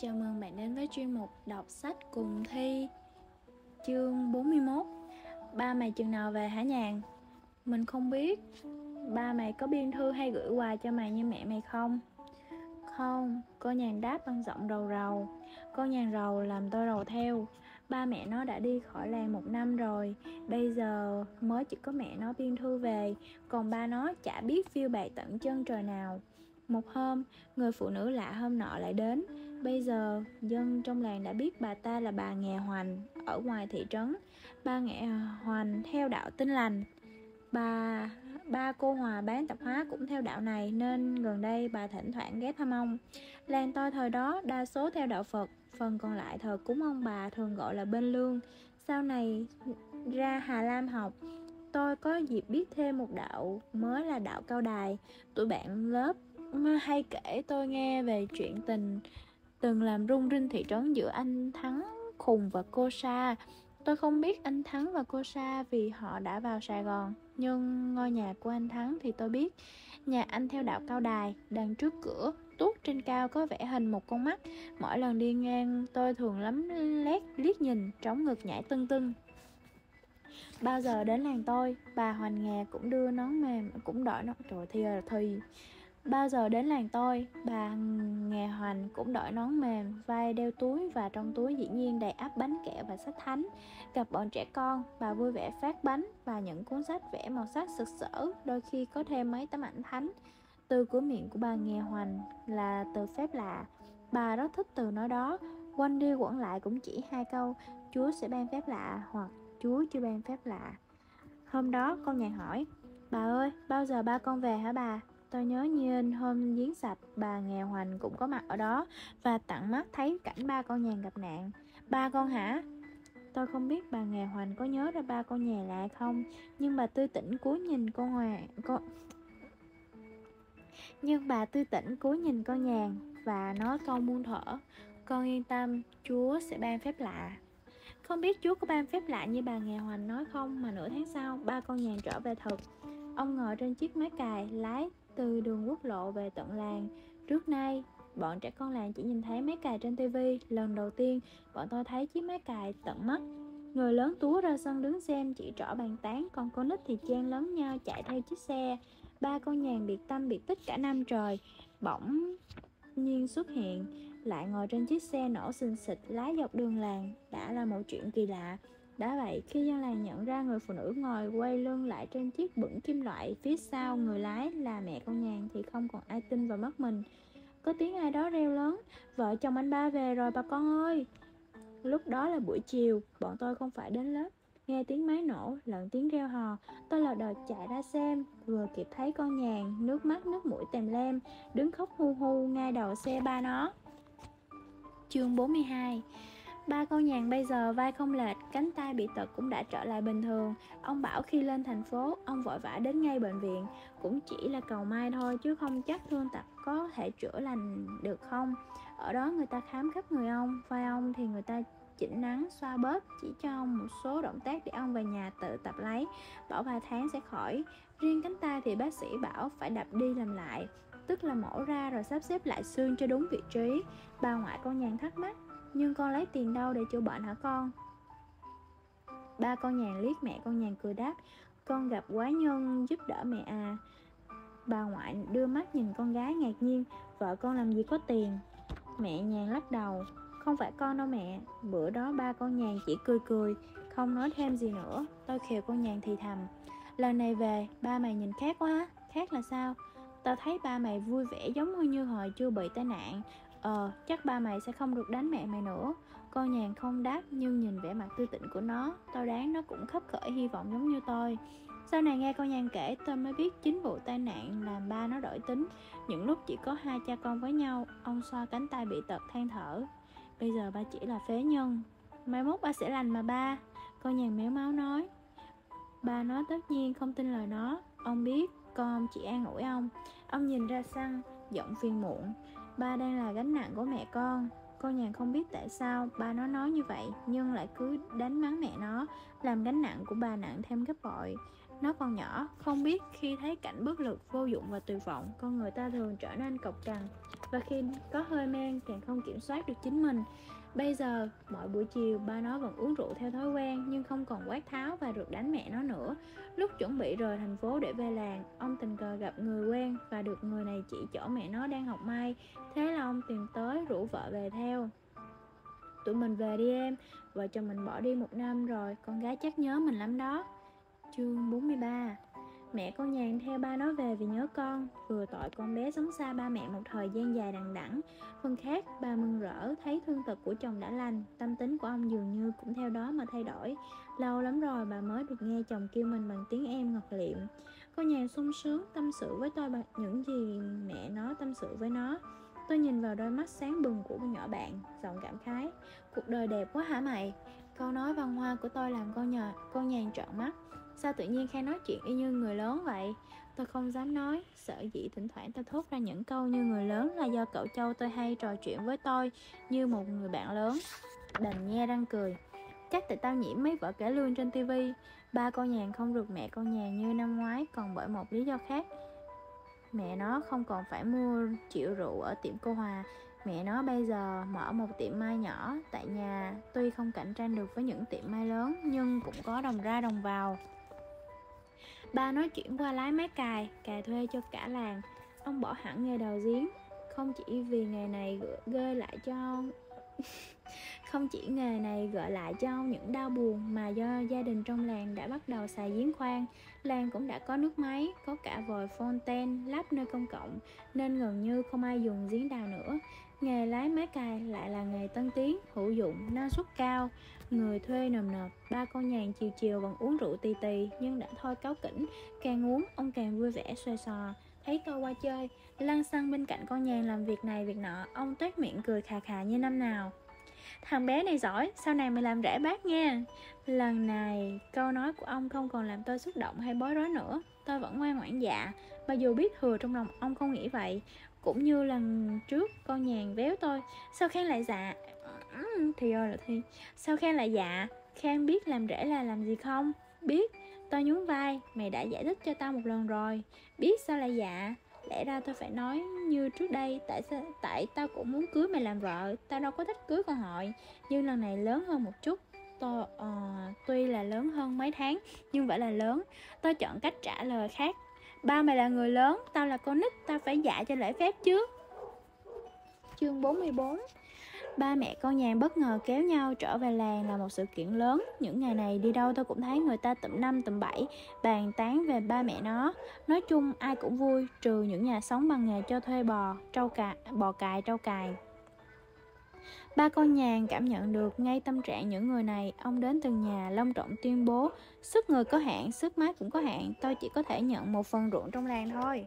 Chào mừng bạn đến với chuyên mục đọc sách cùng Thi. Chương 41. Ba mày chừng nào về hả Nhàn? Mình không biết. Ba mày có biên thư hay gửi quà cho mày như mẹ mày không? Không, cô Nhàn đáp bằng giọng rầu rầu. Cô Nhàn rầu làm tôi rầu theo. Ba mẹ nó đã đi khỏi làng 1 năm rồi. Bây giờ mới chỉ có mẹ nó biên thư về. Còn ba nó chả biết phiêu bạt tận chân trời nào. Một hôm, người phụ nữ lạ hôm nọ lại đến. Bây giờ, dân trong làng đã biết bà ta là bà Nghè Hoành ở ngoài thị trấn. Bà Nghè Hoành theo đạo Tin Lành. Ba cô Hòa bán tạp hóa cũng theo đạo này, nên gần đây bà thỉnh thoảng ghé thăm ông. Làng tôi thời đó đa số theo đạo Phật, phần còn lại thờ cúng ông bà, thường gọi là bên lương. Sau này ra Hà Lam học, tôi có dịp biết thêm một đạo mới là đạo Cao Đài. Tụi bạn lớp hay kể tôi nghe về chuyện tình từng làm rung rinh thị trấn giữa anh Thắng Khùng và cô Sa. Tôi không biết anh Thắng và cô Sa vì họ đã vào Sài Gòn, nhưng ngôi nhà của anh Thắng thì tôi biết. Nhà anh theo đạo Cao Đài, đằng trước cửa tuốt trên cao có vẽ hình một con mắt. Mỗi lần đi ngang tôi thường lấm lét liếc nhìn, trống ngực nhảy tưng tưng. Bao giờ đến làng tôi, bà Hoành Nghè cũng đưa nón mềm, cũng đội nón, trời thì bao giờ đến làng tôi, bà Nghè Hoành cũng đội nón mềm, vai đeo túi và trong túi dĩ nhiên đầy ắp bánh kẹo và sách thánh. Gặp bọn trẻ con, bà vui vẻ phát bánh và những cuốn sách vẽ màu sắc sực sỡ, đôi khi có thêm mấy tấm ảnh thánh. Từ của miệng của bà Nghè Hoành là từ phép lạ. Bà rất thích từ nói đó, quanh đi quẩn lại cũng chỉ 2 câu: Chúa sẽ ban phép lạ hoặc Chúa chưa ban phép lạ. Hôm đó con Nhàn hỏi: Bà ơi, bao giờ ba con về hả bà? Tôi nhớ như hôm giếng sạch, bà Nghè Hoành cũng có mặt ở đó và tận mắt thấy cảnh ba con Nhàn gặp nạn. Ba con hả? Tôi không biết bà Nghè Hoành có nhớ ra ba con Nhàn lại không, nhưng bà tươi tỉnh cúi nhìn con Nhàn và nói câu muôn thở: Con yên tâm, Chúa sẽ ban phép lạ. Không biết Chúa có ban phép lạ như bà Nghè Hoành nói không, mà nửa tháng sau, ba con Nhàn trở về thật. Ông ngồi trên chiếc máy cày lái từ đường quốc lộ về tận làng. Trước nay, bọn trẻ con làng chỉ nhìn thấy máy cày trên tivi. Lần đầu tiên, bọn tôi thấy chiếc máy cày tận mắt. Người lớn túa ra sân đứng xem, chỉ trỏ bàn tán, còn con nít thì chen lấn nhau chạy theo chiếc xe. Ba con Nhàn biệt tâm biệt tích cả năm trời, bỗng nhiên xuất hiện, lại ngồi trên chiếc xe nổ xình xịch lái dọc đường làng. Đã là một chuyện kỳ lạ. Đã vậy, khi dân làng nhận ra người phụ nữ ngồi quay lưng lại trên chiếc bửng kim loại phía sau người lái là mẹ con Nhàn thì không còn ai tin vào mắt mình. Có tiếng ai đó reo lớn: Vợ chồng anh ba về rồi bà con ơi! Lúc đó là buổi chiều, bọn tôi không phải đến lớp. Nghe tiếng máy nổ lẫn tiếng reo hò, tôi lờ đờ chạy ra xem, vừa kịp thấy con Nhàn nước mắt nước mũi tèm lem đứng khóc hu hu ngay đầu xe ba nó. Chương 42. Ba con Nhàn bây giờ vai không lệch, cánh tay bị tật cũng đã trở lại bình thường. Ông bảo khi lên thành phố, ông vội vã đến ngay bệnh viện. Cũng chỉ là cầu may thôi, chứ không chắc thương tật có thể chữa lành được không. Ở đó người ta khám khắp người ông, vai ông thì người ta chỉnh nắng, xoa bóp, chỉ cho ông một số động tác để ông về nhà tự tập lấy, bảo vài tháng sẽ khỏi. Riêng cánh tay thì bác sĩ bảo phải đập đi làm lại, tức là mổ ra rồi sắp xếp lại xương cho đúng vị trí. Bà ngoại con Nhàn thắc mắc: Nhưng con lấy tiền đâu để chữa bệnh hả con? Ba con Nhàn liếc mẹ con Nhàn cười đáp: Con gặp quái nhân giúp đỡ mẹ à. Bà ngoại đưa mắt nhìn con gái ngạc nhiên: Vợ con làm gì có tiền? Mẹ Nhàn lắc đầu: Không phải con đâu mẹ. Bữa đó ba con Nhàn chỉ cười cười, không nói thêm gì nữa. Tôi khều con Nhàn thì thầm: Lần này về, ba mày nhìn khác quá á. Khác là sao? Tao thấy ba mày vui vẻ giống như hồi chưa bị tai nạn. Chắc ba mày sẽ không được đánh mẹ mày nữa. Con Nhàn không đáp, nhưng nhìn vẻ mặt tươi tỉnh của nó, tôi đoán nó cũng khấp khởi hy vọng giống như tôi. Sau này nghe con Nhàn kể, tôi mới biết chính vụ tai nạn làm ba nó đổi tính. Những lúc chỉ có hai cha con với nhau, ông xoa cánh tay bị tật than thở: Bây giờ ba chỉ là phế nhân, mai mốt ba sẽ lành mà ba. Con Nhàn méo máu nói. Ba nó tất nhiên không tin lời nó. Ông biết con chỉ an ủi ông. Ông nhìn ra sân, giọng phiền muộn: Ba đang là gánh nặng của mẹ con. Con Nhàn không biết tại sao ba nó nói như vậy, nhưng lại cứ đánh mắng mẹ nó, làm gánh nặng của bà nặng thêm gấp bội. Nó còn nhỏ, không biết khi thấy cảnh bất lực, vô dụng và tuyệt vọng, con người ta thường trở nên cộc cằn, và khi có hơi men càng không kiểm soát được chính mình. Bây giờ, mỗi buổi chiều, ba nó vẫn uống rượu theo thói quen, nhưng không còn quát tháo và rượt đánh mẹ nó nữa. Lúc chuẩn bị rời thành phố để về làng, ông tình cờ gặp người quen và được người này chỉ chỗ mẹ nó đang học may. Thế là ông tìm tới rủ vợ về theo. Tụi mình về đi em, vợ chồng mình bỏ đi 1 năm rồi, con gái chắc nhớ mình lắm đó. Chương 43. Mẹ con Nhàn theo ba nó về vì nhớ con. Vừa tội con bé sống xa ba mẹ một thời gian dài đằng đẵng. Phần khác, bà mừng rỡ thấy thương tật của chồng đã lành. Tâm tính của ông dường như cũng theo đó mà thay đổi. Lâu lắm rồi bà mới được nghe chồng kêu mình bằng tiếng em ngọt liệm. Con Nhàn sung sướng tâm sự với tôi bằng những gì mẹ nó tâm sự với nó. Tôi nhìn vào đôi mắt sáng bừng của nhỏ bạn, giọng cảm khái. Cuộc đời đẹp quá hả mày? Câu nói văn hoa của tôi làm con Nhàn trợn mắt. Sao tự nhiên Khang nói chuyện y như người lớn vậy? Tôi không dám nói. Sợ dĩ thỉnh thoảng tôi thốt ra những câu như người lớn là do cậu Châu tôi hay trò chuyện với tôi như một người bạn lớn. Đành nhe răng cười. Chắc tại tao nhiễm mấy vở cải lương trên tivi. Ba con Nhàn không rượt mẹ con Nhàn như năm ngoái, còn bởi một lý do khác. Mẹ nó không còn phải mua triệu rượu ở tiệm cô Hòa. Mẹ nó bây giờ mở một tiệm may nhỏ tại nhà. Tuy không cạnh tranh được với những tiệm may lớn, nhưng cũng có đồng ra đồng vào. Ba nó chuyển qua lái máy cày thuê cho cả làng. Ông bỏ hẳn nghề đào giếng. Không chỉ vì nghề này gợi lại cho Không chỉ nghề này gợi lại cho ông những đau buồn, mà do gia đình trong làng đã bắt đầu xài giếng khoan. Làng cũng đã có nước máy, có cả vòi fontaine lắp nơi công cộng, nên gần như không ai dùng giếng đào nữa. Nghề lái máy cày lại là nghề tân tiến, hữu dụng, năng suất cao. Người thuê nườm nượp. Ba con Nhàn chiều chiều vẫn uống rượu tì tì, nhưng đã thôi cáu kỉnh. Càng uống ông càng vui vẻ xoa xò. Thấy tôi qua chơi, lăn xăng bên cạnh con Nhàn làm việc này việc nọ, ông toét miệng cười khà khà như năm nào. Thằng bé này giỏi, sau này mày làm rể bác nha. Lần này, câu nói của ông không còn làm tôi xúc động hay bối rối nữa. Tôi vẫn ngoan ngoãn dạ, mặc dù biết thừa trong lòng ông không nghĩ vậy. Cũng như lần trước, con Nhàn véo tôi. Sao Khang lại dạ? Thì ơi là thì. Sao Khang lại dạ? Khang biết làm rể là làm gì không? Biết. Tôi nhún vai. Mày đã giải thích cho tao một lần rồi. Biết sao lại dạ? Lẽ ra tôi phải nói như trước đây. Tại tao cũng muốn cưới mày làm vợ. Tao đâu có thích cưới con hội. Nhưng lần này lớn hơn một chút. Tuy là lớn hơn mấy tháng, nhưng vẫn là lớn. Tôi chọn cách trả lời khác. Ba mày là người lớn, tao là con nít. Tao phải dạ cho lễ phép chứ. Chương 44. Ba mẹ con Nhàn bất ngờ kéo nhau trở về làng là một sự kiện lớn. Những ngày này đi đâu tôi cũng thấy người ta tụm 5 tụm 7 bàn tán về ba mẹ nó. Nói chung ai cũng vui, trừ những nhà sống bằng nghề cho thuê bò cài trâu cài. Ba con Nhàn cảm nhận được ngay tâm trạng những người này. Ông đến từng nhà long trọng tuyên bố: sức người có hạn, sức máy cũng có hạn. Tôi chỉ có thể nhận một phần ruộng trong làng thôi.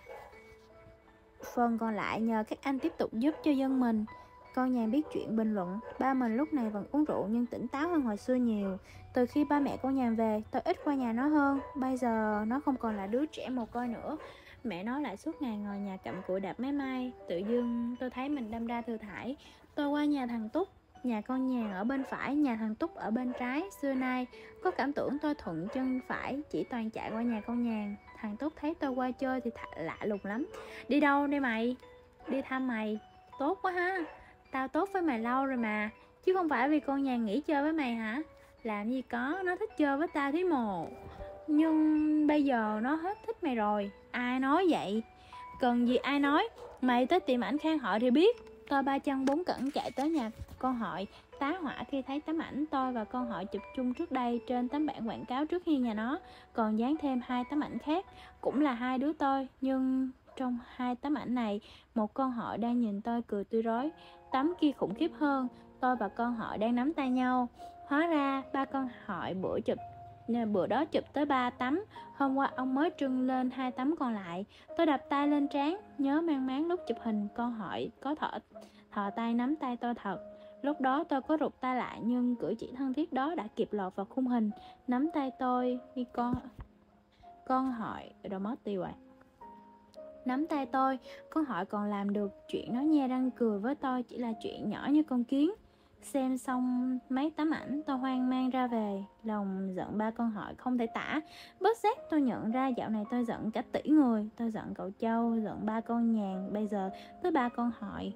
Phần còn lại nhờ các anh tiếp tục giúp cho dân mình. Con Nhàn biết chuyện bình luận. Ba mình lúc này vẫn uống rượu nhưng tỉnh táo hơn hồi xưa nhiều. Từ khi ba mẹ con Nhàn về, tôi ít qua nhà nó hơn. Bây giờ nó không còn là đứa trẻ mồ côi nữa. Mẹ nó lại suốt ngày ngồi nhà cặm cụi đạp máy may. Tự dưng tôi thấy mình đâm ra thừa thãi. Tôi qua nhà thằng Túc. Nhà con Nhàn ở bên phải, nhà thằng Túc ở bên trái. Xưa nay có cảm tưởng tôi thuận chân phải, chỉ toàn chạy qua nhà con Nhàn. Thằng Túc thấy tôi qua chơi thì lạ lùng lắm. Đi đâu đây mày? Đi thăm mày. Tốt quá ha. Tao tốt với mày lâu rồi mà. Chứ không phải vì con Nhàn nghỉ chơi với mày hả? Làm gì có, nó thích chơi với tao thế mồ. Nhưng bây giờ nó hết thích mày rồi. Ai nói vậy? Cần gì ai nói? Mày tới tìm ảnh Khang Hội thì biết. Tôi ba chân bốn cẳng chạy tới nhà con Hội, tá hỏa khi thấy tấm ảnh tôi và con Hội chụp chung trước đây trên tấm bảng quảng cáo trước hiên nhà nó. Còn dán thêm 2 tấm ảnh khác, cũng là 2 đứa tôi. Nhưng trong 2 tấm ảnh này, một con Hội đang nhìn tôi cười tươi rói. Tấm kia khủng khiếp hơn, tôi và con Hội đang nắm tay nhau. Hóa ra ba con Hội bữa đó chụp tới 3 tấm. Hôm qua ông mới trưng lên 2 tấm còn lại. Tôi đập tay lên trán, nhớ mang máng lúc chụp hình con Hội có thò tay nắm tay tôi thật. Lúc đó tôi có rụt tay lại, nhưng cử chỉ thân thiết đó đã kịp lọt vào khung hình. Nắm tay tôi khi con Hội rồi mất tiêu rồi. Nắm tay tôi, con Hội còn làm được chuyện nó nhe răng cười với tôi chỉ là chuyện nhỏ như con kiến. Xem xong mấy tấm ảnh, tôi hoang mang ra về, lòng giận ba con hỏi không thể tả. Bất giác tôi nhận ra dạo này tôi giận cả tỷ người. Tôi giận cậu Châu, giận ba con Nhàn, bây giờ tới ba con hỏi.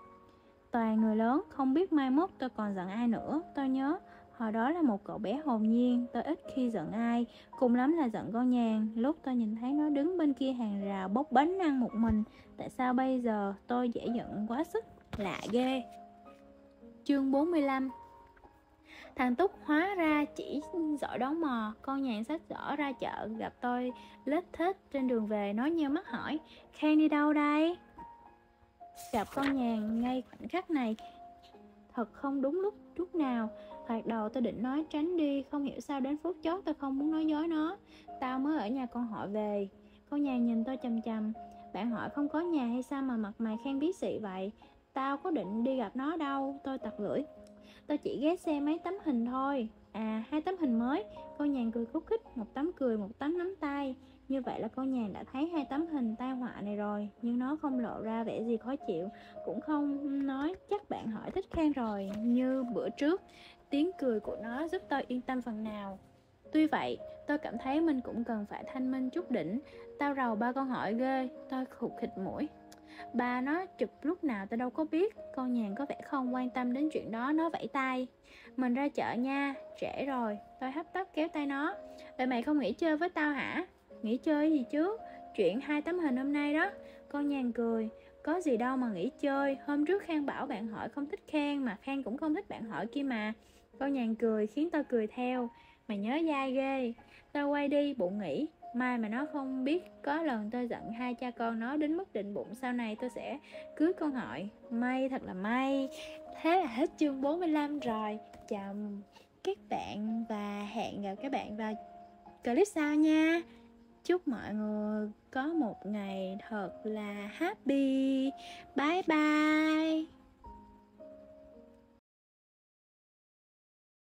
Toàn người lớn, không biết mai mốt tôi còn giận ai nữa. Tôi nhớ hồi đó là một cậu bé hồn nhiên, tôi ít khi giận ai, cùng lắm là giận con Nhàn. Lúc tôi nhìn thấy nó đứng bên kia hàng rào bốc bánh ăn một mình, tại sao bây giờ tôi dễ giận quá sức, lạ ghê. Chương 45. Thằng Túc hóa ra chỉ giỏi đón mò. Con Nhàn xách giỏ ra chợ, gặp tôi lết thết trên đường về, nói nheo mắt hỏi: Khang đi đâu đây? Gặp con Nhàn ngay khoảnh khắc này thật không đúng lúc chút nào. Thoạt đầu tôi định nói tránh đi, không hiểu sao đến phút chót tôi không muốn nói dối nó. Tao mới ở nhà con họ về. Con Nhàn nhìn tôi chằm chằm: Bạn hỏi không có nhà hay sao mà mặt mày khen bí xị vậy? Tao có định đi gặp nó đâu. Tôi tặc lưỡi: Tôi chỉ ghé xem mấy tấm hình thôi. À, 2 tấm hình mới. Con Nhàn cười khúc khích, một tấm cười, một tấm nắm tay. Như vậy là con Nhàn đã thấy 2 tấm hình tai họa này rồi, nhưng nó không lộ ra vẻ gì khó chịu, cũng không nói chắc bạn hỏi thích Khang rồi như bữa trước. Tiếng cười của nó giúp tôi yên tâm phần nào. Tuy vậy, tôi cảm thấy mình cũng cần phải thanh minh chút đỉnh. Tao rầu ba con hỏi ghê. Tôi khụt khịt mũi: Ba nó chụp lúc nào tôi đâu có biết. Con Nhàn có vẻ không quan tâm đến chuyện đó, nó vẫy tay: Mình ra chợ nha, trễ rồi. Tôi hấp tấp kéo tay nó: Vậy mày không nghỉ chơi với tao hả? Nghỉ chơi gì chứ, chuyện 2 tấm hình hôm nay đó. Con Nhàn cười: Có gì đâu mà nghỉ chơi, hôm trước Khang bảo bạn hỏi không thích Khang, mà Khang cũng không thích bạn hỏi kia mà. Con Nhàn cười khiến tôi cười theo: Mày nhớ dai ghê. Tôi quay đi bụng nghĩ mai mà nó không biết có lần tôi giận 2 cha con nó đến mức định bụng sau này tôi sẽ cưới con Hội. May thật là may. Thế là hết chương 45 rồi. Chào các bạn và hẹn gặp các bạn vào clip sau nha. Chúc mọi người có một ngày thật là happy. Bye bye.